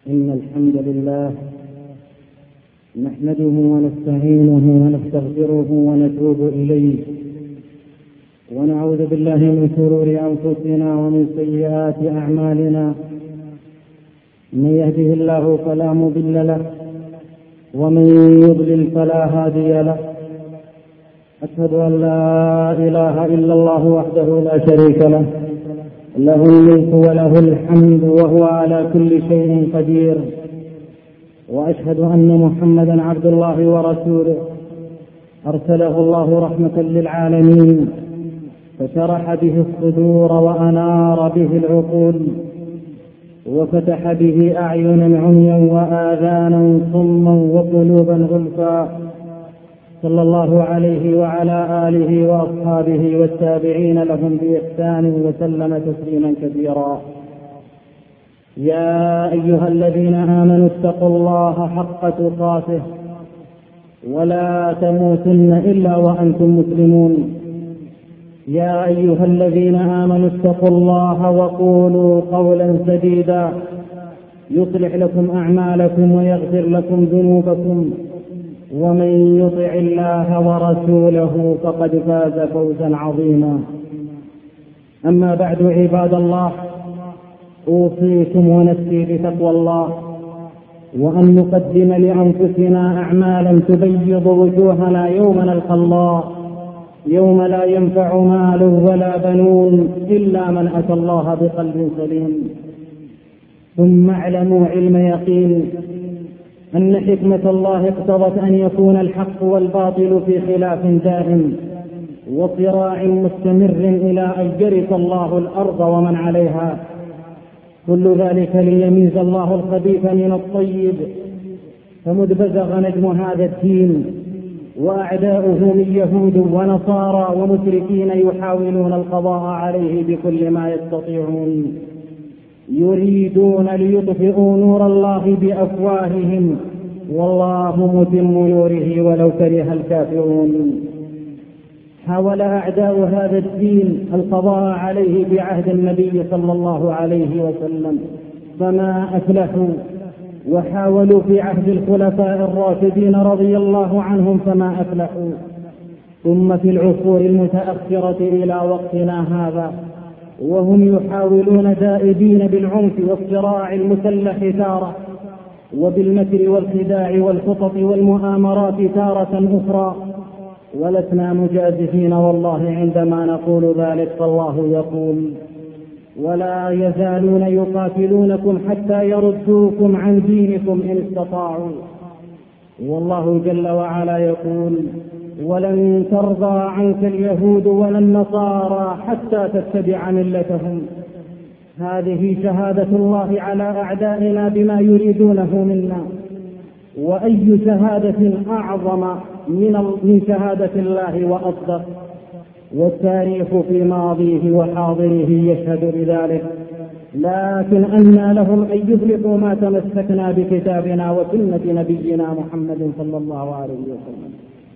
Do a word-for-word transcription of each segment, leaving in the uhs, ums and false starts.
إن الحمد لله نحمده ونستعينه ونستغفره ونتوب إليه، ونعوذ بالله من شرور أنفسنا ومن سيئات أعمالنا. من يهده الله فلا مضل له، ومن يضلل فلا هادي له. أشهد أن لا إله إلا الله وحده لا شريك له، له الملك وله الحمد وهو على كل شيء قدير. وأشهد أن محمدا عبد الله ورسوله، أرسله الله رحمة للعالمين، فشرح به الصدور وأنار به العقول، وفتح به أعينا عميا وآذانا صما وقلوبا غلفا. صلى الله عليه وعلى آله وأصحابه والتابعين لهم بإحسان وسلم تسليما كثيرا. يا أيها الذين آمنوا اتقوا الله حق تقاته ولا تموتن إلا وأنتم مسلمون. يا أيها الذين آمنوا اتقوا الله وقولوا قولا سديدا يصلح لكم أعمالكم ويغفر لكم ذنوبكم، ومن يطع الله ورسوله فقد فاز فوزا عظيما. أما بعد، عباد الله، أوصيكم ونفسي بتقوى الله، وأن نقدم لأنفسنا أعمالا تبيض وجوهنا يوم نلقى الله، يوم لا ينفع مال ولا بنون إلا من أتى الله بقلب سليم. ثم اعلموا علم يقين أن حكمة الله اقتضت أن يكون الحق والباطل في خلاف دائم وصراع مستمر إلى أن يرث الله الأرض ومن عليها. كل ذلك ليميز الله الخبيث من الطيب. فمذ بزغ نجم هذا الدين وأعداؤه من يهود ونصارى ومشركين يحاولون القضاء عليه بكل ما يستطيعون، يريدون ليطفئوا نور الله بأفواههم، والله متم نوره ولو كره الكافرون. حاول أعداء هذا الدين القضاء عليه بعهد النبي صلى الله عليه وسلم فما أفلحوا، وحاولوا في عهد الخلفاء الراشدين رضي الله عنهم فما أفلحوا، ثم في العصور المتأخرة إلى وقتنا هذا وهم يحاولون دائبين بالعنف والصراع المسلح تارة، وبالمكر والخداع والخطط والمؤامرات تارة أخرى. ولسنا مجازفين والله عندما نقول ذلك، فالله يقول: ولا يزالون يقاتلونكم حتى يردوكم عن دينكم إن استطاعوا. والله جل وعلا يقول: ولن ترضى عنك اليهود ولا النصارى حتى تتبع ملتهم. هذه شهادة الله على أعدائنا بما يريدونه منا، وأي شهادة أعظم من شهادة الله وأصدق. والتاريخ في ماضيه وحاضره يشهد بذلك، لكن أنى لهم أن يفلحوا ما تمسكنا بكتابنا وسنة نبينا محمد صلى الله عليه وسلم.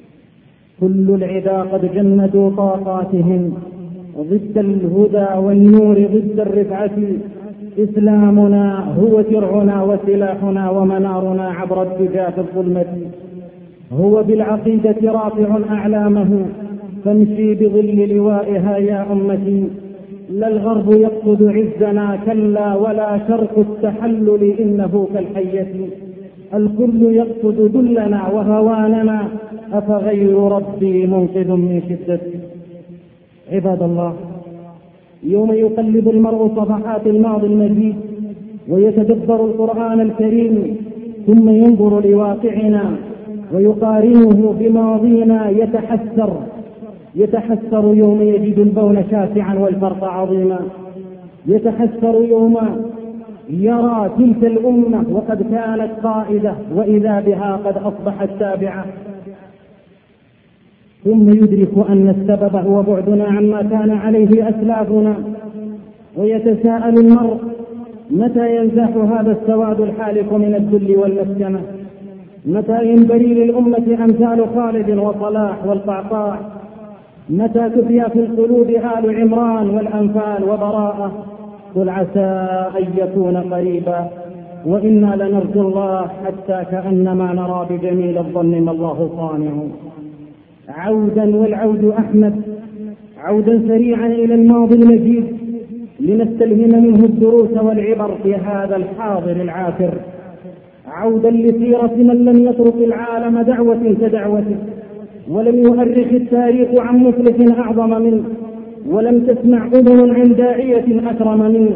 كل العدا قد جندوا طاقاتهم ضد الهدى والنور ضد الرفعة. إسلامنا هو درعنا وسلاحنا ومنارنا عبر الدجى في الظلمة. هو بالعقيدة رافع أعلامه، فامشي بظل لوائها يا أمتي. لا الغرب يقصد عزنا كلا، ولا شرق التحلل إنه كالحية. الكل يقصد ذلنا وهواننا، أفغير ربي منقذ من شدتي. عباد الله، يوم يقلب المرء صفحات الماضي المجيد ويتدبر القرآن الكريم، ثم ينظر لواقعنا ويقارنه بماضينا، يتحسر يتحسر يوم يجد البون شاسعا والفرق عظيما. يتحسر يوم يرى تلك الأمة وقد كانت قائدة وإذا بها قد أصبحت تابعة. ثم يدرك أن السبب هو بعدنا عما كان عليه أسلافنا. ويتساءل المرء: متى ينزاح هذا السواد الحالك من الذل والمسكنة؟ متى ينبري للأمة أمثال خالد وصلاح والقعقاع؟ متى تحيا في القلوب آل عمران والأنفال وبراءة؟ قل عسى أن يكون قريبا. وإنا لنرجو الله حتى كأنما نرى بجميل الظن ما الله صانع. عودا والعود أحمد، عودا سريعا إلى الماضي المجيد لنستلهم منه الدروس والعبر في هذا الحاضر العاثر. عودا لسيرة من لم يترك العالم دعوة كدعوته، ولم يؤرخ التاريخ عن مفلح أعظم منه، ولم تسمع أذن عن داعية أكرم منه.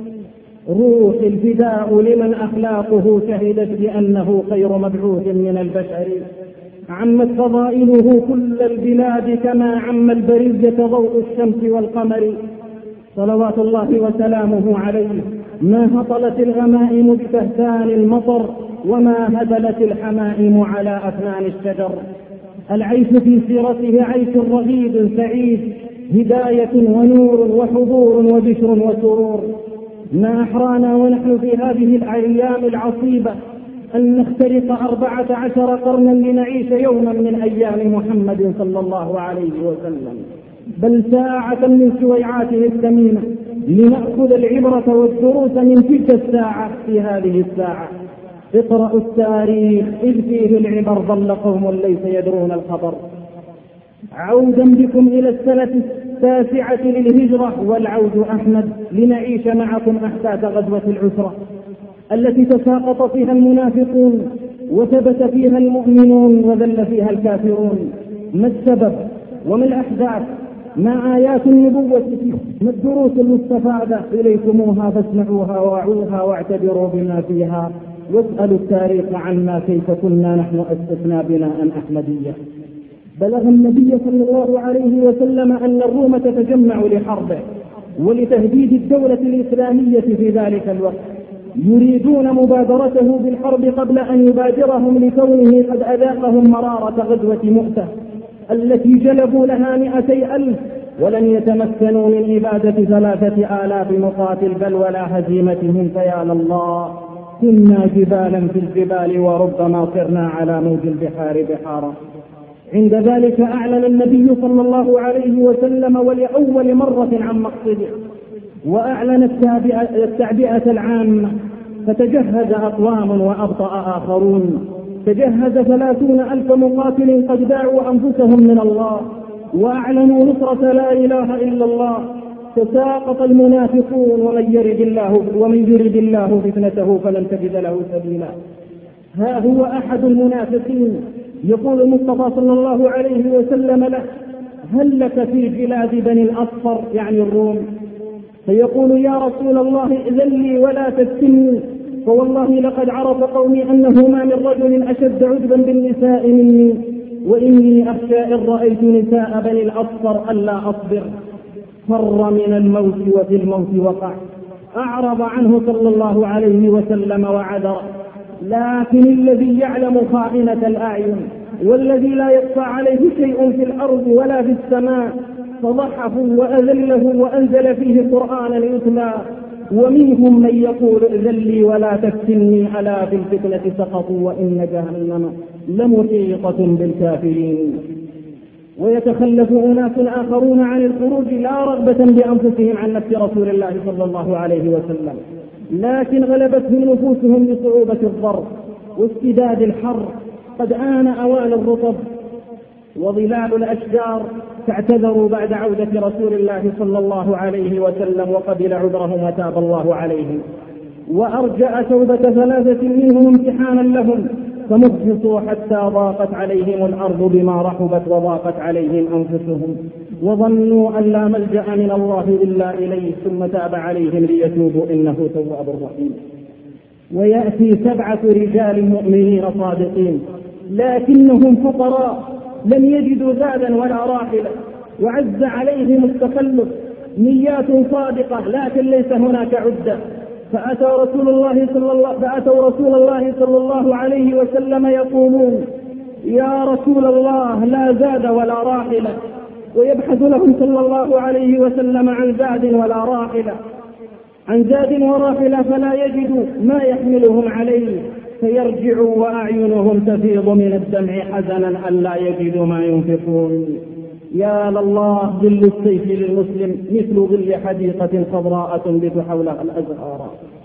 روح الفداء لمن أخلاقه شهدت بأنه خير مبعوث من البشر. عمت فضائله كل البلاد كما عم البرية ضوء الشمس والقمر. صلوات الله وسلامه عليه. ما هطلت الغمائم بكهتان المطر، وما هدلت الحمائم على أفنان الشجر. العيش في سيرته عيش رغيد سعيد، هداية ونور وحضور وبشر وسرور. ما أحرانا ونحن في هذه الأيام العصيبة أن نخترق أربعة عشر قرنا لنعيش يوما من أيام محمد صلى الله عليه وسلم، بل ساعة من سويعاته الثمينة لنأخذ العبرة والدروس من تلك الساعة في هذه الساعة. اقرأوا التاريخ إذ فيه العبر، ضل قوم ليس يدرون الخبر. عودا بكم إلى السنة التاسعة للهجرة، والعود أحمد لنعيش معكم أحداث غزوة العسرة التي تساقط فيها المنافقون وثبت فيها المؤمنون وذل فيها الكافرون. ما السبب وما الأحداث؟ ما آيات النبوة فيها؟ ما الدروس المستفادة إليكموها؟ فاسمعوها ووعوها واعتبروا بما فيها، واسألوا التاريخ عنا كيف كنا نحن أسسنا بناء أحمدية. بلغ النبي صلى الله عليه وسلم أن الروم تتجمع لحربه ولتهديد الدولة الإسلامية في ذلك الوقت، يريدون مبادرته بالحرب قبل أن يبادرهم لكونه قد أذاقهم مرارة غزوة مؤتة التي جلبوا لها مئتي ألف، ولن يتمكنوا من إبادة ثلاثة آلاف مقاتل بل ولا هزيمتهم. فيا لله، كنا جبالا في الجبال وربما صرنا على موج البحار بحارا. عند ذلك أعلن النبي صلى الله عليه وسلم ولأول مرة عن مقصده، وأعلن التعبئة العامة، فتجهز أقوام وأبطأ آخرون. تجهز ثلاثون ألف مقاتل قد داعوا أنفسهم من الله وأعلنوا نصرة لا إله إلا الله. تساقط المنافقون، ومن يرد الله ومن يرد الله فتنته فلن تجد له سبيلا. ها هو أحد المنافقين يقول المصطفى صلى الله عليه وسلم له: هل لك في بلاد بني الأصفر يعني الروم؟ فيقول: يا رسول الله إذن لي ولا تفتني، فوالله لقد عرف قومي أنه ما من رجل أشد عجبا بالنساء مني، وإني أخشى إن رأيت نساء بني الأصفر ألا أصبر. فر من الموت وفي الموت وقع. أعرض عنه صلى الله عليه وسلم وعذر، لكن الذي يعلم خائنة الأعين والذي لا يخفى عليه شيء في الأرض ولا في السماء فضحه وأذله وأنزل فيه قرآنا يتلى. ومنهم من يقول: ائذن لي ولا تفتني، ألا في الفتنة سقطوا وإن جهنم لمحيطة بالكافرين. ويتخلف أناس آخرون عن الخروج لا رغبة بأنفسهم عن نفس رسول الله صلى الله عليه وسلم، لكن غلبتهم نفوسهم بصعوبة الضرب واشتداد الحر. قد آن أوان الرطب وظلال الأشجار، فاعتذروا بعد عودة رسول الله صلى الله عليه وسلم وقبل عذرهم وتاب الله عليهم، وأرجأ توبة ثلاثة منهم امتحانا لهم، فمخلصوا حتى ضاقت عليهم الأرض بما رحبت وضاقت عليهم أنفسهم، وظنوا أن لا ملجأ من الله إلا إليه، ثم تاب عليهم ليتوبوا إنه تواب رحيم. ويأتي سبعة رجال مؤمنين صادقين لكنهم فقراء لم يجدوا زادا ولا راحلة، وعز عليهم التخلف، نيات صادقة لكن ليس هناك عدة. فأتوا رسول الله صلى الله فأتوا رسول الله صلى الله عليه وسلم يقولون: يا رسول الله لا زاد ولا راحلة. ويبحث لهم صلى الله عليه وسلم عن زاد ولا راحلة عن زاد وراحلة فلا يجدوا ما يحملهم عليه، فيرجعوا وأعينهم تفيض من الدمع حزنا ألا يجدوا ما ينفقون. يا لله، ظل السيف للمسلم مثل ظل حديقة خضراء تنبت حولها الأزهار.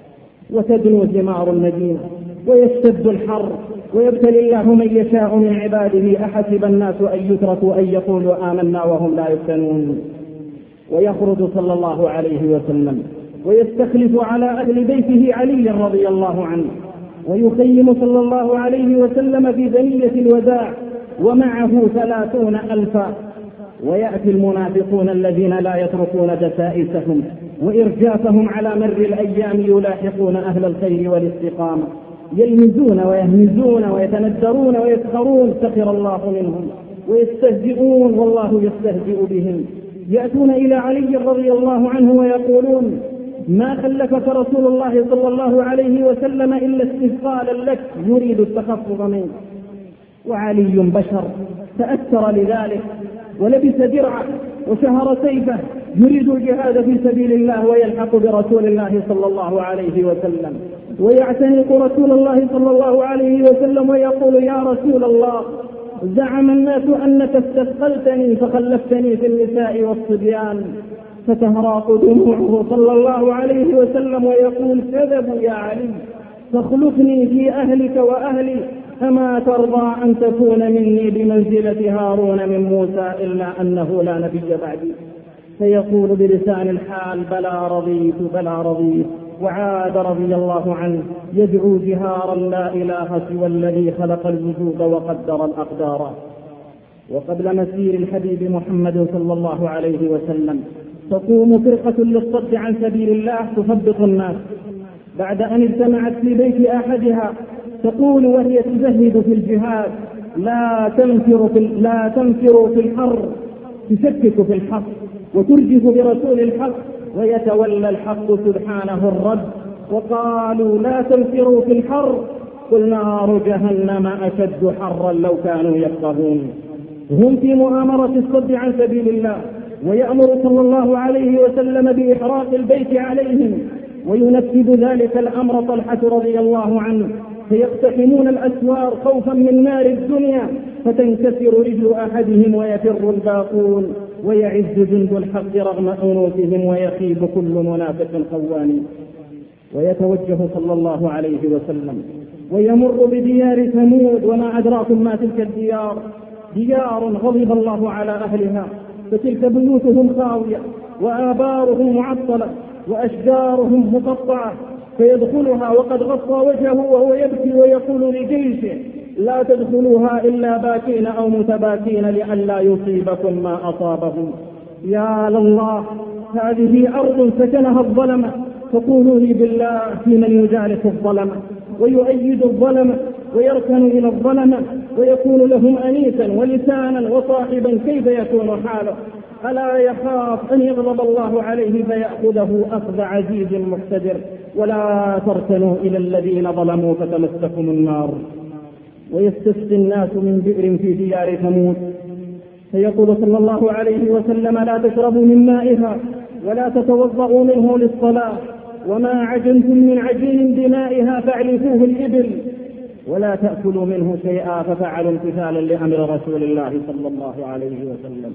وتدنو ثمار المدينة ويشتد الحر ويبتلي الله من يشاء من عباده. أحسب الناس أن يتركوا أن يقولوا آمنا وهم لا يفتنون. ويخرج صلى الله عليه وسلم ويستخلف على أهل بيته علي رضي الله عنه، ويخيم صلى الله عليه وسلم في ثنية الوداع ومعه ثلاثون ألفا. ويأتي المنافقون الذين لا يتركون دسائسهم وإرجافهم على مر الأيام يلاحقون أهل الخير والاستقامة، يلمزون ويهمزون ويتندرون ويسخرون، سخر الله منهم، ويستهزئون والله يستهزئ بهم. يأتون إلى علي رضي الله عنه ويقولون: ما خلفك رسول الله صلى الله عليه وسلم إلا استثقالا لك، يريد التخفض منك. وعلي بشر تأثر لذلك ولبس درعه وشهر سيفه، يريد الجهاد في سبيل الله ويلحق برسول الله صلى الله عليه وسلم، ويعتنق رسول الله صلى الله عليه وسلم ويقول: يا رسول الله، زعم الناس أنك استثقلتني فخلفتني في النساء والصبيان. فتهراق دموعه صلى الله عليه وسلم ويقول: كذبوا يا علي، فاخلفني في أهلك وأهلي، أما ترضى أن تكون مني بمنزلة هارون من موسى إلا أنه لا نبي بعدي؟ فيقول بلسان الحال: بلى رضيت بلى رضيت. وعاد رضي الله عنه يدعو جهارا: لا إله سوى الذي خلق الوجود وقدر الأقدار. وقبل مسير الحبيب محمد صلى الله عليه وسلم تقوم فرقة للصد عن سبيل الله تثبط الناس، بعد أن اجتمعت في بيت أحدها تقول وهي تزهد في الجهاد: لا تنفروا في, لا تنفروا في الحر، تشكك في الحق وترجف برسول الحق، ويتولى الحق سبحانه الرد. وقالوا: لا تنفروا في الحر، قل نار جهنم أشد حرا لو كانوا يفقهون. هم في مؤامرة الصد عن سبيل الله، ويأمر صلى الله عليه وسلم بإحراق البيت عليهم، وينفذ ذلك الأمر طلحة رضي الله عنه، فيقتحمون الأسوار خوفا من نار الدنيا، فتنكسر رجل أحدهم ويفر الباقون، ويعز جند الحق رغم أنوفهم، ويخيب كل منافق خوان. ويتوجه صلى الله عليه وسلم ويمر بديار ثمود، وما أدراكم ما تلك الديار، ديار غضب الله على أهلها، فتلك بيوتهم خاوية وآبارهم معطلة وأشجارهم مقطعة، فيدخلها وقد غطى وجهه وهو يبكي ويقول لجيشه: لا تدخلوها إلا باكين أو متباكين لئلا يصيبكم ما أصابهم. يا لله، هذه أرض سكنها الظلمة، فقولوا لي بالله في من يجالس الظلمة ويؤيد الظلمة ويركن إلى الظلمة ويكون لهم أنيسا ولسانا وصاحبا، كيف يكون حاله؟ ألا يخاف أن يغضب الله عليه فيأخذه أخذ عزيز مقتدر؟ ولا تركنوا إلى الذين ظلموا فتمسكم النار. ويستسقي الناس من بئر في ديار ثمود، فيقول صلى الله عليه وسلم: لا تشربوا من مائها ولا تتوضؤوا منه للصلاة، وما عجنتم من عجين بمائها فاعلفوه الإبل، ولا تأكلوا منه شيئا، ففعلوا امتثالا لأمر رسول الله صلى الله عليه وسلم.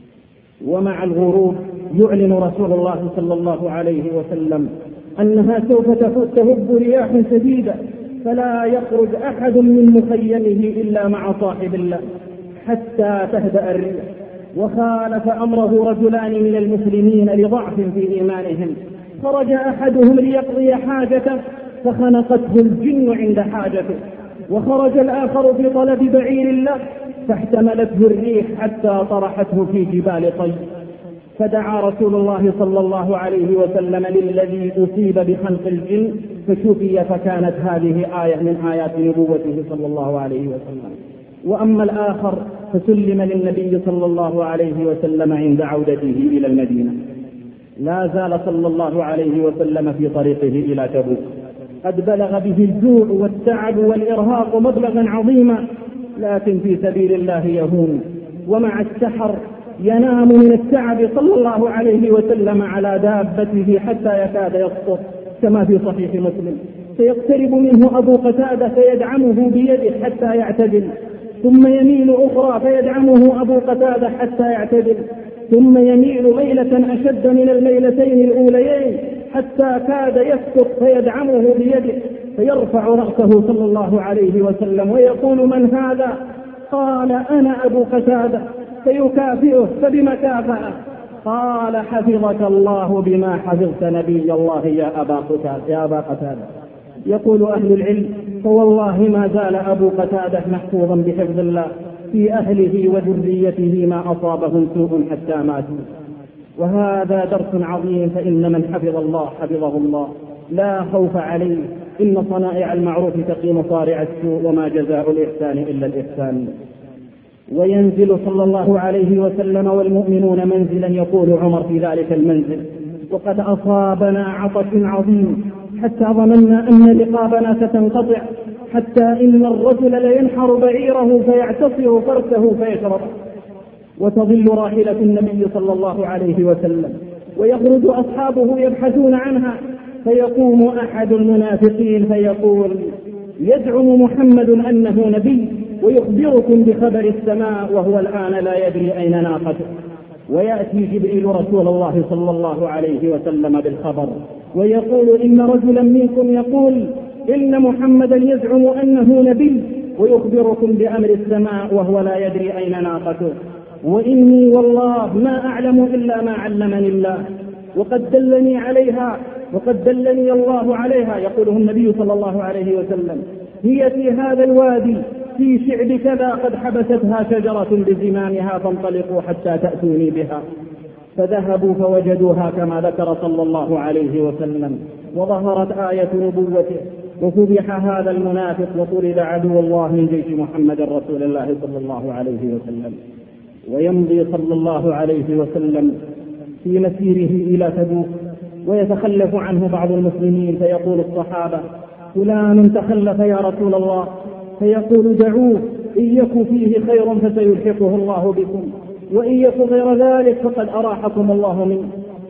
ومع الغروب يعلن رسول الله صلى الله عليه وسلم أنها سوف تهب رياح شديدة، فلا يخرج أحد من مخيمه إلا مع صاحب الله حتى تهدأ الريح. وخالف أمره رجلان من المسلمين لضعف في إيمانهم، خرج أحدهم ليقضي حاجته فخنقته الجن عند حاجته، وخرج الآخر في طلب بعير له فاحتملته الريح حتى طرحته في جبال طي. فدعا رسول الله صلى الله عليه وسلم للذي أصيب بخنق الجن فشفي، فكانت هذه آية من آيات نبوته صلى الله عليه وسلم. وأما الآخر فسلم للنبي صلى الله عليه وسلم عند عودته إلى المدينة. لا زال صلى الله عليه وسلم في طريقه إلى تبوك، قد بلغ به الجوع والتعب والإرهاق مبلغا عظيما، لكن في سبيل الله يهون. ومع السحر ينام من التعب صلى الله عليه وسلم على دابته حتى يكاد يسقط، كما في صحيح مسلم. فيقترب منه أبو قتادة فيدعمه بيده حتى يعتدل، ثم يميل أخرى فيدعمه أبو قتادة حتى يعتدل، ثم يميل ميلة أشد من الميلتين الأوليين حتى كاد يسقط فيدعمه بيده، فيرفع رأسه صلى الله عليه وسلم ويقول: من هذا؟ قال: أنا أبو قتادة. فيكافئه: فبما كافأه؟ قال: حفظك الله بما حفظت نبي الله يا أبا قتادة, يا أبا قتادة. يقول أهل العلم: فوالله ما زال أبو قتادة محفوظا بحفظ الله في أهله وذريته، ما أصابهم سوء حتى ماتوا. وهذا درس عظيم، فإن من حفظ الله حفظه الله، لا خوف عليه. إن صنائع المعروف تقي مصارع السوء، وما جزاء الإحسان إلا الإحسان. وينزل صلى الله عليه وسلم والمؤمنون منزلا، يقول عمر في ذلك المنزل: وقد أصابنا عطش عظيم حتى ظننا أن رقابنا ستنقطع، حتى إن الرجل لينحر بعيره فيعتصر فرسه فيشرب، وتظل راحلة النبي صلى الله عليه وسلم، ويخرج أصحابه يبحثون عنها، فيقوم أحد المنافقين فيقول: يزعم محمد أنه نبي ويخبركم بخبر السماء، وهو الآن لا يدري أين ناقته. ويأتي جبريل رسول الله صلى الله عليه وسلم بالخبر ويقول: إن رجلا منكم يقول إن محمدا يزعم أنه نبي ويخبركم بأمر السماء، وهو لا يدري أين ناقته، وإني والله ما أعلم إلا ما علمني الله، وقد دلني عليها وقد دلني الله عليها. يقوله النبي صلى الله عليه وسلم: هي في هذا الوادي في شعب كذا، قد حبستها شجرة بزمامها، فانطلقوا حتى تأتوني بها. فذهبوا فوجدوها كما ذكر صلى الله عليه وسلم، وظهرت آية نبوته، وفضح هذا المنافق، وطرد عدو الله من جيش محمد رسول الله صلى الله عليه وسلم. ويمضي صلى الله عليه وسلم في مسيره إلى تبوك، ويتخلف عنه بعض المسلمين، فيقول الصحابة: فلان تخلف يا رسول الله. فيقول: دعوه، إن يك فيه خير فسيلحقه الله بكم، وإن يك غير ذلك فقد أراحكم الله منه.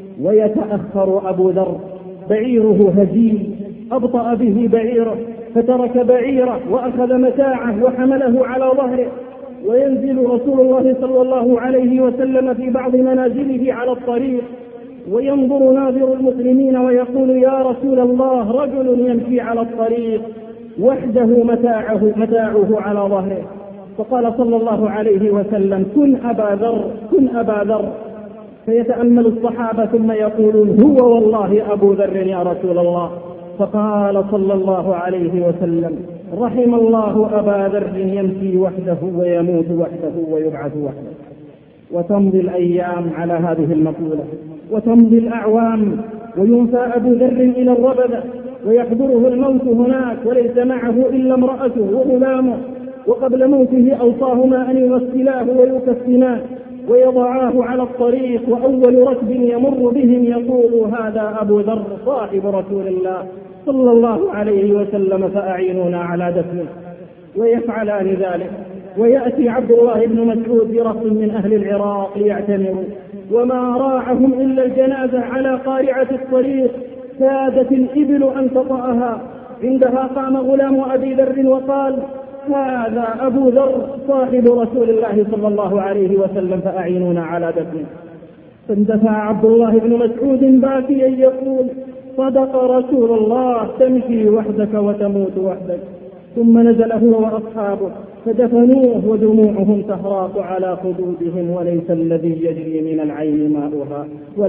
ويتأخر أبو ذر، بعيره هزيل، أبطأ به بعيره، فترك بعيره وأخذ متاعه وحمله على ظهره. وينزل رسول الله صلى الله عليه وسلم في بعض منازله على الطريق، وينظر ناظر المسلمين ويقول: يا رسول الله، رجل يمشي على الطريق وحده متاعه, متاعه على ظهره. فقال صلى الله عليه وسلم: كن أبا ذر، كن أبا ذر. فيتأمل الصحابة ثم يقولون: هو والله أبو ذر يا رسول الله. فقال صلى الله عليه وسلم: رحم الله أبا ذر يمشي وحده ويموت وحده ويبعث وحده. وتمضي الأيام على هذه المقولة، وتمضي الأعوام، وينفى أبو ذر إلى الربذة، ويحضره الموت هناك، وليس معه إلا امرأته وغلامه، وقبل موته أوصاهما أن يغسلاه ويكفناه ويضعاه على الطريق، وأول ركب يمر بهم يقول: هذا أبو ذر صاحب رسول الله صلى الله عليه وسلم، فأعينونا على دفنه. ويفعلان ذلك. ويأتي عبد الله بن مسعود برهط من أهل العراق ليعتمروا، وما راعهم إلا الجنازة على قارعة الطريق، كادت الإبل أن تطأها. عندها قام غلام أبي ذر وقال: هذا أبو ذر صاحب رسول الله صلى الله عليه وسلم، فأعينونا على دفنه. فاندفع عبد الله بن مسعود باكيا يقول: صدق رسول الله، تمشي وحدك وتموت وحدك. ثم نزل هو وأصحابه فدفنوه، ودموعهم تهراق على خدودهم، وليس الذي يجري من العين ماؤها،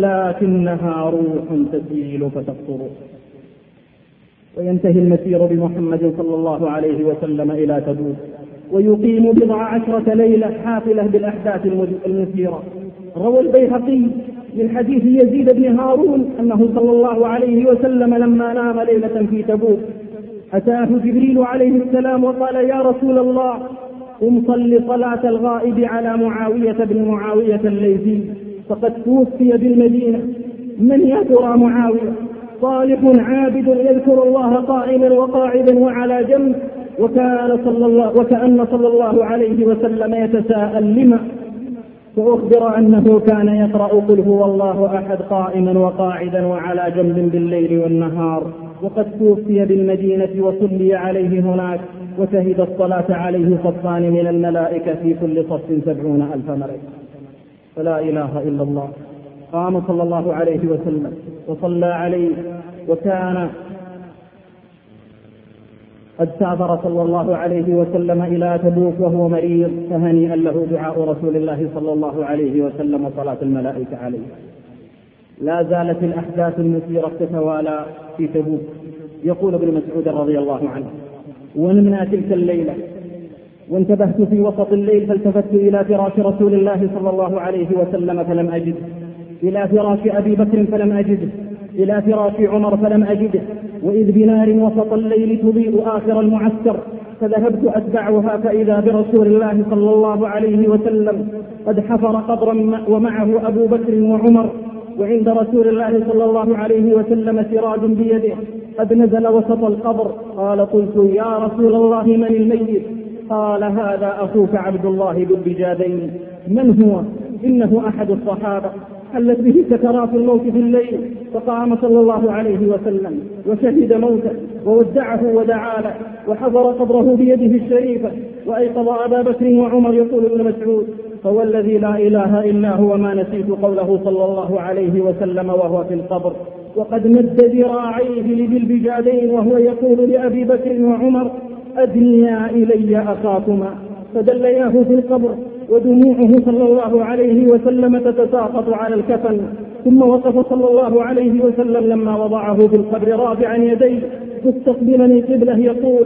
ولكنها روح تسيل فتقطر. وينتهي المسير بمحمد صلى الله عليه وسلم إلى تبوك، ويقيم بضع عشرة ليلة حافلة بالأحداث المثيرة. روى البيهقي من حديث يزيد بن هارون أنه صلى الله عليه وسلم لما نام ليلة في تبوك أتاه جبريل عليه السلام وقال: يا رسول الله، قم صل صلاة الغائب على معاوية بن معاوية الليثي، فقد توفي بالمدينة. من يا ترى معاوية؟ صالح عابد يذكر الله قائما وقاعدا وعلى جنب. وكان صلى الله وكأن صلى الله عليه وسلم يتساءل: لما؟ فأخبر أنه كان يقرأ قل هو الله أحد قائما وقاعدا وعلى جنب بالليل والنهار، وقد توفي بالمدينة وصلي عليه هناك، وشهد الصلاة عليه صفان من الملائكة في كل صف سبعون ألف ملك. فلا إله إلا الله. قام صلى الله عليه وسلم وصلى عليه، وكان قد سافر صلى الله عليه وسلم إلى تبوك وهو مريض، فهنيئا له دعاء رسول الله صلى الله عليه وسلم وصلاة الملائكة عليه. لا زالت الأحداث المثيرة تتوالى في تبوك. يقول ابن مسعود رضي الله عنه: ونمنا تلك الليلة وانتبهت في وسط الليل فالتفت إلى فراش رسول الله صلى الله عليه وسلم فلم أجده، إلى فراش أبي بكر فلم أجده، إلى فراش عمر فلم أجده، وإذ بنار وسط الليل تضيء آخر المعسكر، فذهبت أتبعها فإذا برسول الله صلى الله عليه وسلم قد حفر قبرا ومعه أبو بكر وعمر، وعند رسول الله صلى الله عليه وسلم سراج بيده قد نزل وسط القبر. قال: قلت: يا رسول الله من الميت؟ قال: هذا أخوك عبد الله ذو البجادين. من هو؟ إنه أحد الصحابة، حلت به سكرات الموت في الليل، فقام صلى الله عليه وسلم وشهد موته وودعه ودعا له وحضر قبره بيده الشريفة وأيقظ أبا بكر وعمر. يقول ابن مسعود: فوالذي لا إله إلا هو ما نسيت قوله صلى الله عليه وسلم وهو في القبر وقد مد ذراعيه لذي البجادين وهو يقول لأبي بكر وعمر: أدنيا إلي أخاكما، فدلياه في القبر ودموعه صلى الله عليه وسلم تتساقط على الكفن. ثم وقف صلى الله عليه وسلم لما وضعه في القبر رافعا يديه مستقبلا القبلة يقول: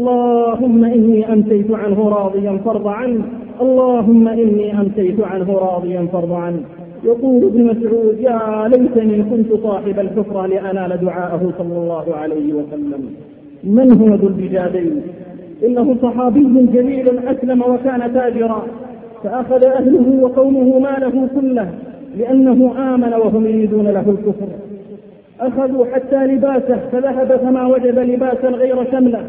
اللهم إني أمسيت عنه راضيا فارض عنه، اللهم إني أمسيت عنه راضيا فارض عنه. يقول ابن مسعود: يا ليتني كنت صاحب الحفرة لأنال دعاءه صلى الله عليه وسلم. من هو ذو البجادين؟ إنه صحابي جليل أسلم وكان تاجرا، فأخذ أهله وقومه ماله كله لأنه آمن وهم يريدون له الكفر. أخذوا حتى لباسه فذهب فما وجد لباسا غير شمله،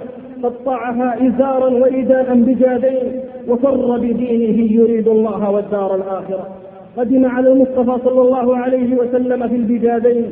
قطعها إزارا ورداء بجادين وفر بدينه يريد الله والدار الآخرة. قدم على المصطفى صلى الله عليه وسلم في البجادين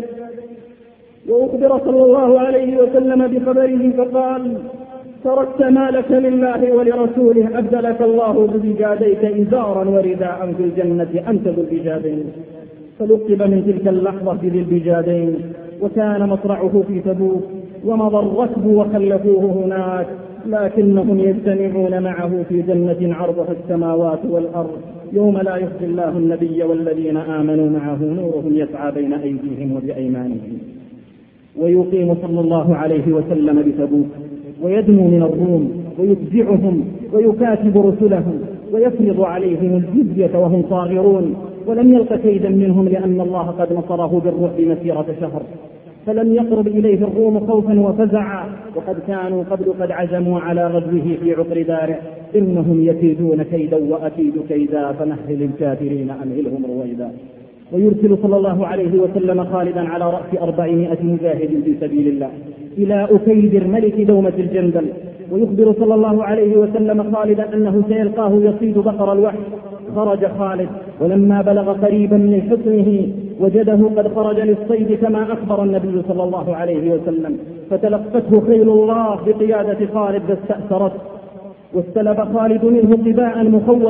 وأخبر صلى الله عليه وسلم بخبره فقال: تركت مالك لله ولرسوله أبدلك الله ببجاديك إزارا ورداء في الجنة أنت ذو البجادين. فلقب من تلك اللحظة بذي البجادين، وكان مصرعه في تبوك، ومضى الركب وخلفوه هناك، لكنهم يجتمعون معه في جنة عرضها السماوات والأرض يوم لا يخزي الله النبي والذين آمنوا معه نورهم يسعى بين أيديهم وبأيمانهم. ويقيم صلى الله عليه وسلم بتبوك ويدنو من الروم ويفزعهم ويكاتب رسلهم ويفرض عليهم الجزية وهم صاغرون، ولم يلق كيدا منهم لأن الله قد نصره بالرعب مسيرة شهر، فلم يقرب إليه الروم خوفا وفزعا، وقد كانوا قبل قد عزموا على غزوه في عقر داره. إنهم يكيدون كيدا وأكيد كيدا فمهل الكافرين أمهلهم رويدا. ويرسل صلى الله عليه وسلم خالدا على رأس أربعمائة مجاهد في سبيل الله إلى أكيدر ملك دومة الجندل، ويخبر صلى الله عليه وسلم خالدا أنه سيلقاه يصيد بقر الوحش. خرج خالد، ولما بلغ قريبا من حصنه وجده قد خرج للصيد كما أخبر النبي صلى الله عليه وسلم، فتلقته خيل الله بقيادة خالد فاستأثرت، واستلب خالد منه قباء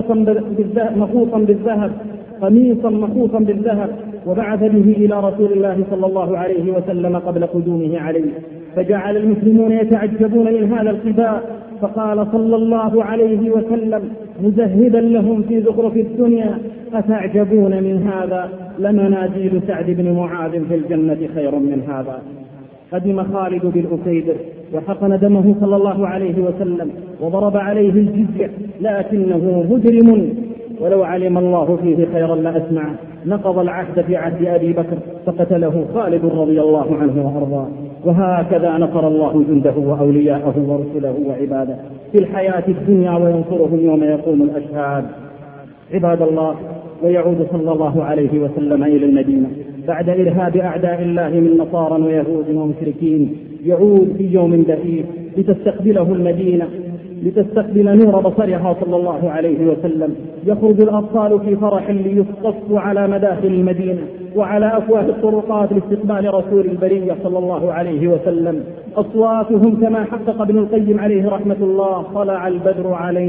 مخوصا بالذهب قميصا مخوصا بالذهب، وبعث به إلى رسول الله صلى الله عليه وسلم قبل قدومه عليه، فجعل المسلمون يتعجبون من هذا القباء، فقال صلى الله عليه وسلم مزهدا لهم في زخرف الدنيا: أتعجبون من هذا؟ لمنازل سعد بن معاذ في الجنة خير من هذا. قدم خالد بالأكيدر وحقن دمه صلى الله عليه وسلم وضرب عليه الجزية، لكنه مجرم، ولو علم الله فيه خيرا لأسمع. نقض العهد في عهد أبي بكر فقتله خالد رضي الله عنه وأرضاه. وهكذا نصر الله جنده وأولياءه ورسله وعباده في الحياة الدنيا وينصرهم يوم يقوم الأشهاد. عباد الله، ويعود صلى الله عليه وسلم إلى المدينة بعد إرهاب أعداء الله من نصارى ويهود ومشركين. يعود في يوم بهيج لتستقبله المدينة، لتستقبل نور بصرها صلى الله عليه وسلم. يخرج الأطفال في فرح ليصطفوا على مداخل المدينة وعلى أفواه الطرقات لاستقبال رسول البرية صلى الله عليه وسلم. أصواتهم كما حقق ابن القيم عليه رحمة الله: طلع البدر علينا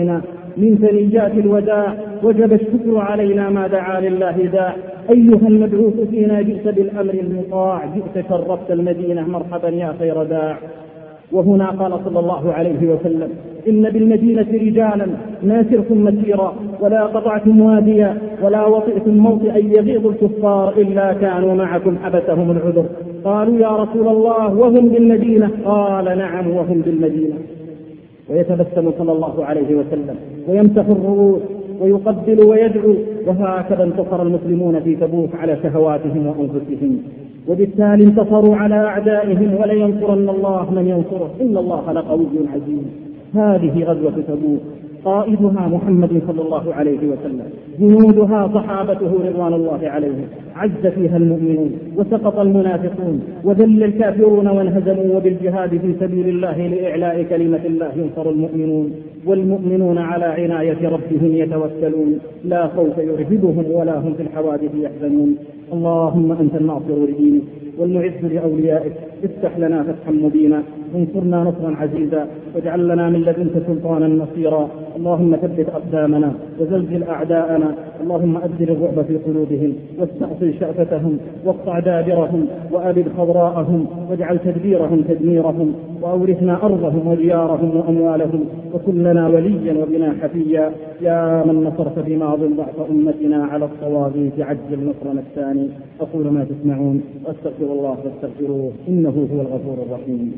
من ثنيات الوداع وجب الشكر علينا ما دعا لله داع. أيها المبعوث فينا جئت بالأمر المطاع، جئت شرفت المدينة مرحبا يا خير داع. وهنا قال صلى الله عليه وسلم: إن بالمدينة رجالا ما سرتم مسيرا ولا قطعتم واديا ولا وطئتم موطئا يغيظ الكفار إلا كانوا معكم حبسهم العذر. قالوا: يا رسول الله وهم بالمدينة؟ قال: نعم وهم بالمدينة. ويتبسم صلى الله عليه وسلم ويمسح الرؤوس ويقبل ويدعو. وهكذا انتصر المسلمون في تبوك على شهواتهم وأنفسهم، وبالتالي انتصروا على أعدائهم، ولينصرن الله من ينصره إن الله لقوي عزيز. هذه غزوة تبوك، قائدها محمد صلى الله عليه وسلم، جنودها صحابته رضوان الله عليهم، عز فيها المؤمنون وسقط المنافقون وذل الكافرون وانهزموا، وبالجهاد في سبيل الله لإعلاء كلمة الله ينصر المؤمنون، والمؤمنون على عناية ربهم يتوكلون، لا خوف يرهبهم ولا هم في الحوادث يحزنون. اللهم أنت الناصر لدينك والمعز لأوليائك، افتح لنا فتحا مبينا، انصرنا نصرا عزيزا، واجعل لنا من لدنك سلطانا نصيرا. اللهم ثبت أقدامنا وزلزل أعداءنا، اللهم أبدل الرعب في قلوبهم واستأصل شأفتهم واقطع دابرهم وأبد خضراءهم، واجعل تدبيرهم تدميرهم، وأورثنا أرضهم وديارهم وأموالهم، وكن لنا وليا وبنا حفيا. يا من نصرت بماض ضعف أمتنا على الصواب عجل نصرنا الثاني. أقول ما تسمعون وأستغفر الله فاستغفروه إنه هو الغفور الرحيم.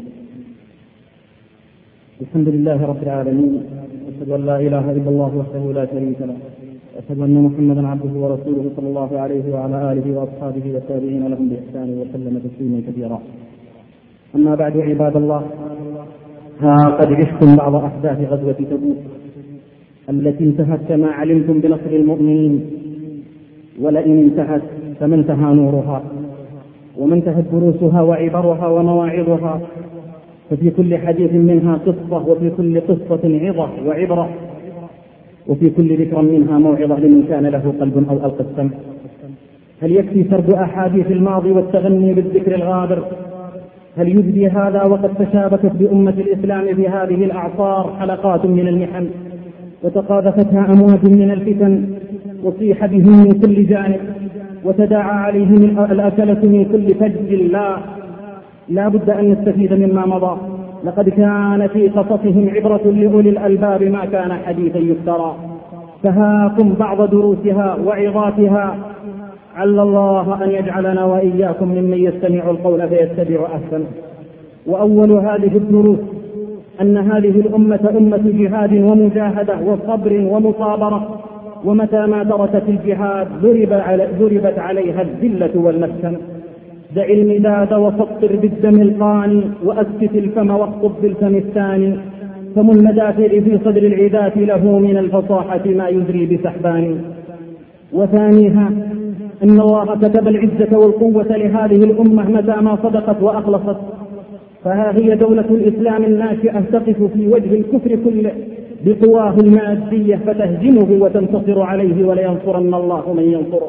الحمد لله رب العالمين، أشهد أن لا إله إلا الله وحده لا شريك له، أشهد أن محمدا عبده ورسوله صلى الله عليه وعلى آله وأصحابه والتابعين لهم بإحسان وسلم تسليما كثيرا. أما بعد عباد الله، ها قد عشتم بعض أحداث غزوة تبوك التي انتهت كما علمتم بنصر المؤمنين، ولئن انتهت فما انتهى نورها وما انتهت دروسها وعبرها ومواعظها، ففي كل حديث منها قصة، وفي كل قصة عظة وعبرة، وفي كل ذكر منها موعظة لمن كان له قلب أو ألقى السمع. هل يكفي سرد أحاديث الماضي والتغني بالذكر الغابر؟ هل يجدي هذا وقد تشابكت بأمة الإسلام في هذه الأعصار حلقات من المحن، وتقاذفتها أمواج من الفتن، وصيح بهم من كل جانب، وتداعى عليهم الأكلة من كل فج؟ لا لا بد أن نستفيد مما مضى. لقد كان في قصصهم عبرة لأولي الألباب ما كان حديثا يفترى. فهاكم بعض دروسها وعظاتها، عل الله أن يجعلنا وإياكم ممن يستمع القول فيتبع أحسنه. وأول هذه الدروس أن هذه الأمة أمة جهاد ومجاهدة وصبر ومصابرة، ومتى ما تركت الجهاد ضربت عليها الذلة والمسكن. دع المداد وسطر بالدم القاني، وأسكت الفم واخطب بالفم الثاني، فم المدافع في صدر العداة له من الفصاحة ما يزري بسحبان. وثانيها أن الله كتب العزة والقوة لهذه الأمة متى ما صدقت وأخلصت، فها هي دولة الإسلام الناشئة تقف في وجه الكفر كله بقواه المادية فتهزمه وتنتصر عليه، ولينصرن الله من ينصره.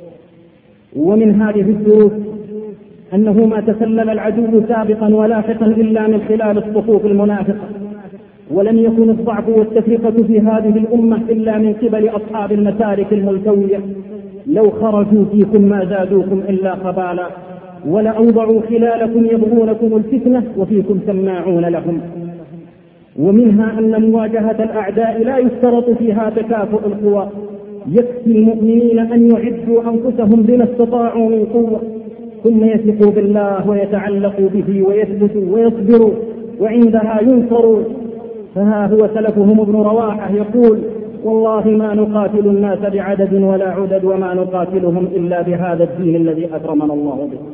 ومن هذه الدروس أنه ما تسلل العدو سابقا ولاحقا إلا من خلال الصفوف المنافقة، ولم يكن الضعف والتفرقة في هذه الأمة إلا من قبل أصحاب المسارك الملتوية. لو خرجوا فيكم ما زادوكم إلا خبالا، ولأوضعوا خلالكم يبغونكم الفتنة وفيكم سماعون لهم. ومنها أن مواجهة الأعداء لا يشترط فيها تكافؤ القوى، يكفي المؤمنين أن يعدوا أنفسهم بما استطاعوا من قوة، ثم يثقوا بالله ويتعلقوا به ويثبتوا ويصبروا، وعندها ينصروا. فها هو سلفهم ابن رواحة يقول: والله ما نقاتل الناس بعدد ولا عدد، وما نقاتلهم إلا بهذا الدين الذي أكرمنا الله به.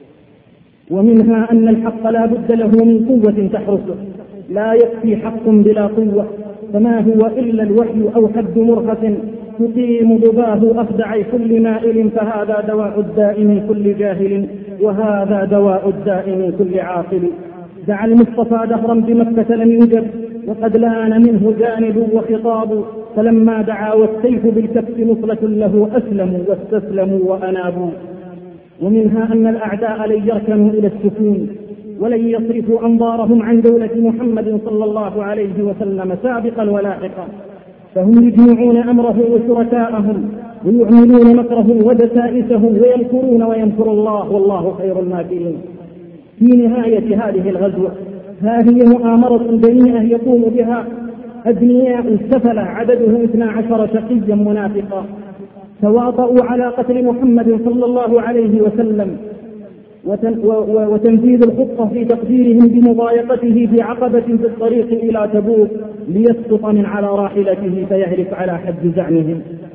ومنها أن الحق لا بد له من قوة تحرسه، لا يكفي حق بلا قوة، فما هو إلا الوحي أو حد مرخة تقيم ضباه أخدع كل مائل، فهذا دواء الداء من كل جاهل، وهذا دواء الداء من كل عاقل. دعا المصطفى دهرا بمكة لم يوجد، وقد لان منه جانب وخطاب، فلما دعا والسيف بالكف مصلة له أسلموا واستسلموا وأنابوا. ومنها أن الأعداء لن يركنوا إلى السكون، ولن يصرفوا أنظارهم عن دولة محمد صلى الله عليه وسلم سابقا ولاحقا، فهم يجمعون أمره وشركاءهم ويعملون مكره ودسائسهم ويمكرون ويمكر الله والله خير الماكرين. في نهاية هذه الغزوة هذه مؤامرة دنيئة يقوم بها أدنياء سفلة عددهم اثنا عشر شقيا منافقا تواطؤوا على قتل محمد صلى الله عليه وسلم وتنفيذ الخطة في تقديرهم بمضايقته في عقبة في الطريق إلى تبوك ليسقط من على راحلته فيهلك على حد زعمهم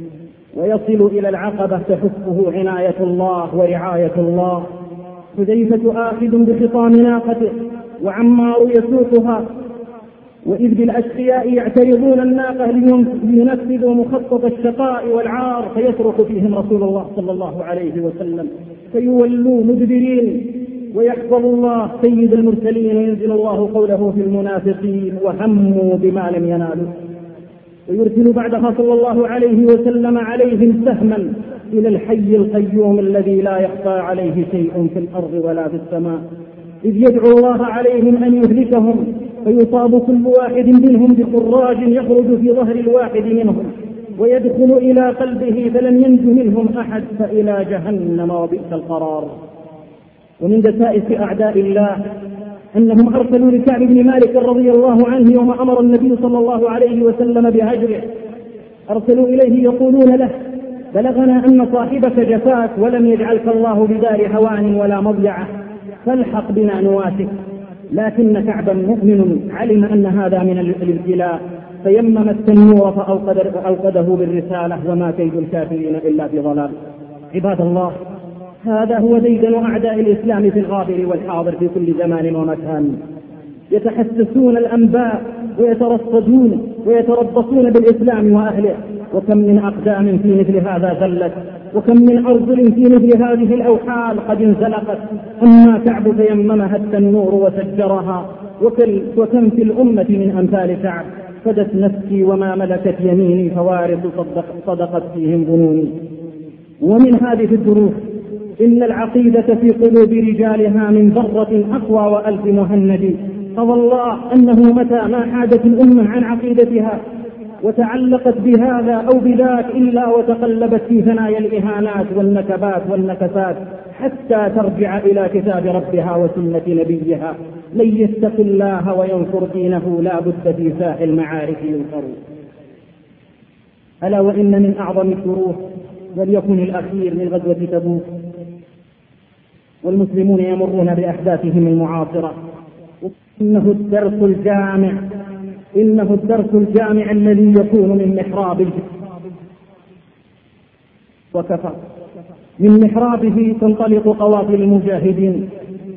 ويصل إلى العقبة تحفه عناية الله ورعاية الله. حذيفة آخذ بخطام ناقته وعمار يسوقها، وإذ بالأشقياء يعترضون الناقة لينفذوا مخطط الشقاء والعار فيصرخ فيهم رسول الله صلى الله عليه وسلم فيولوا مدبرين ويحفظ الله سيد المرسلين وينزل الله قوله في المنافقين وهموا بما لم ينالوا، ويرسل بعدها صلى الله عليه وسلم عليهم سهما إلى الحي القيوم الذي لا يخفى عليه شيء في الأرض ولا في السماء، إذ يدعو الله عليهم أن يهلكهم فيصاب كل واحد منهم بخراج يخرج في ظهر الواحد منهم ويدخل إلى قلبه فلن ينج منهم أحد فإلى جهنم وبئس القرار. ومن دسائس أعداء الله أنهم أرسلوا لكعب بن مالك رضي الله عنه يوم أمر النبي صلى الله عليه وسلم بهجره، أرسلوا إليه يقولون له بلغنا أن صاحبك جفاك ولم يجعلك الله بدار هوان ولا مضيعة فالحق بنا نواسك، لكن كعبا مؤمن علم أن هذا من الابتلاء فيمم التنور فأوقده بالرسالة وما كيد الكافرين إلا في ضلال. عباد الله، هذا هو ديدن أعداء الإسلام في الغابر والحاضر في كل زمان ومكان، يتحسسون الأنباء ويترصدون ويتربصون بالإسلام وأهله، وكم من أقدام في مثل هذا زلت وكم من أرجل في مثل هذه الأوحال قد انزلقت، أما كعب فيممها التنور وسجرها، وكم في الأمة من أمثال كعب فدت نفسي وما ملكت يميني فوارث صدق صدقت فيهم ظنوني. ومن هذه الدروس إن العقيدة في قلوب رجالها من ذرة أقوى وألف مهند، قضى الله أنه متى ما حادت الأمة عن عقيدتها وتعلقت بهذا أو بذاك إلا وتقلبت في ثنايا الإهانات والنكبات والنكسات حتى ترجع إلى كتاب ربها وسنة نبيها. من يتق الله وينصر دينه لا بد في ساح المعارك ينصر. ألا وإن من أعظم الشروط وليكن الأخير من غزوة تبوك والمسلمون يمرون بأحداثهم المعاصرة، إنه الدرس الجامع إنه الدرس الجامع الذي يكون من محراب وكفى من محرابه تنطلق قوافل المجاهدين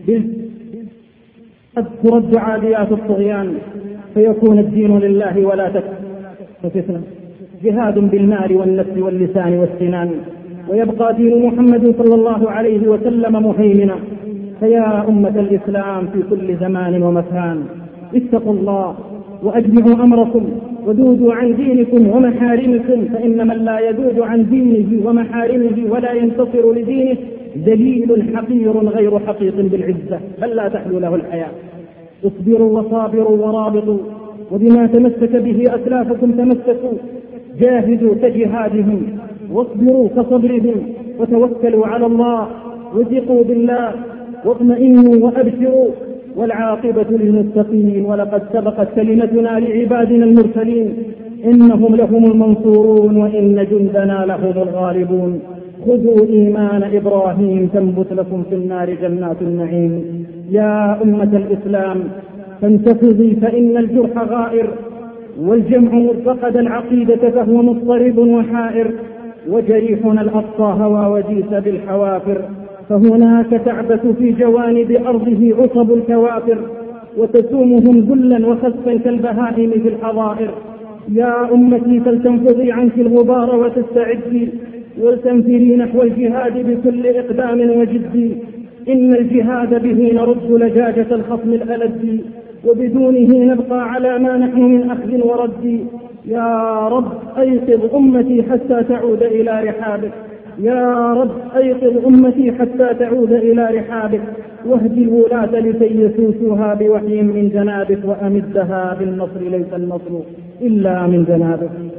قد ترد عاديات الطغيان فيكون الدين لله ولا تكفى جهاد بالمال والنفس واللسان والسنان، ويبقى دين محمد صلى الله عليه وسلم مهيمنا. فيا أمة الإسلام في كل زمان ومكان اتقوا الله وأجمعوا أمركم وذودوا عن دينكم ومحارمكم، فإن من لا يذود عن دينه ومحارمه ولا ينتصر لدينه ذليل حقير غير حقيق بالعزة بل لا تحلو له الحياة. اصبروا وصابروا ورابطوا وبما تمسك به أسلافكم تمسكوا، جاهدوا كجهادهم واصبروا كصبرهم وتوكلوا على الله وثقوا بالله واطمئنوا وأبشروا والعاقبة للمتقين. ولقد سبقت كلمتنا لعبادنا المرسلين إنهم لهم المنصورون وإن جندنا لهم الغالبون. خذوا إيمان إبراهيم تنبت لكم في النار جنات النعيم. يا أمة الإسلام فانتفضي فإن الجرح غائر، والجمع مرتقد العقيدة فهو مضطرب وحائر، وجريحنا الأقصى هوى وديس بالحوافر، فهناك تعبث في جوانب أرضه عصب الكوافر وتسومهم ذلا وخسفا كالبهائم في الحظائر. يا أمتي فلتنفضي عنك الغبار وتستعدي ولتنفري نحو الجهاد بكل إقدام وجد، إن الجهاد به نرد لجاجة الخصم الألد، وبدونه نبقى على ما نحن من أخذ ورد. يا رب أيقظ أمتي حتى تعود إلى رحابك، يا رب أيقظ أمتي حتى تعود إلى رحابك، واهد الولاة لكي يسوسوها بوحي من جنابك، وأمدها بالنصر ليس النصر إلا من جنابك.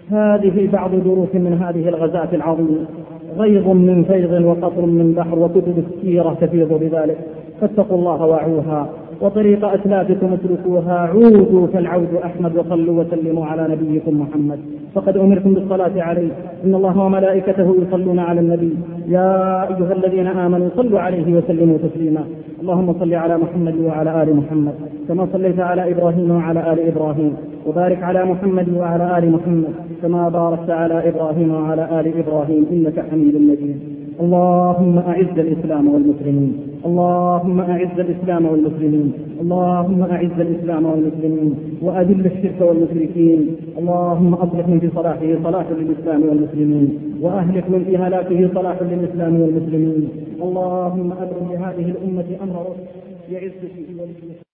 هذه بعض دروس من هذه الغزاة العظيمة، غيظ من فيض وقطر من بحر، وكتب السيرة تفيض بذلك. فاتقوا الله واعوها، وطريق أسلافكم اتركوها، عودوا فالعود أحمد، وصلوا وسلموا على نبيكم محمد، فقد أمركم بالصلاة عليه، إن الله وملائكته يصلون على النبي، يا أيها الذين آمنوا صلوا عليه وسلموا تسليما. اللهم صل على محمد وعلى آل محمد كما صليت على إبراهيم وعلى آل إبراهيم، وبارك على محمد وعلى آل محمد كما باركت على إبراهيم وعلى آل إبراهيم إنك حميد مجيد. اللهم أعز الإسلام والمسلمين، اللهم أعز الإسلام والمسلمين، اللهم أعز الإسلام والمسلمين، وأذل الشرك والمشركين. اللهم أصلح من في صلاحه صلاح للإسلام والمسلمين، وأهلك من في هلاكه صلاح للإسلام والمسلمين. اللهم أبرم لهذه الأمة أمر رشد يعز فيه وليه.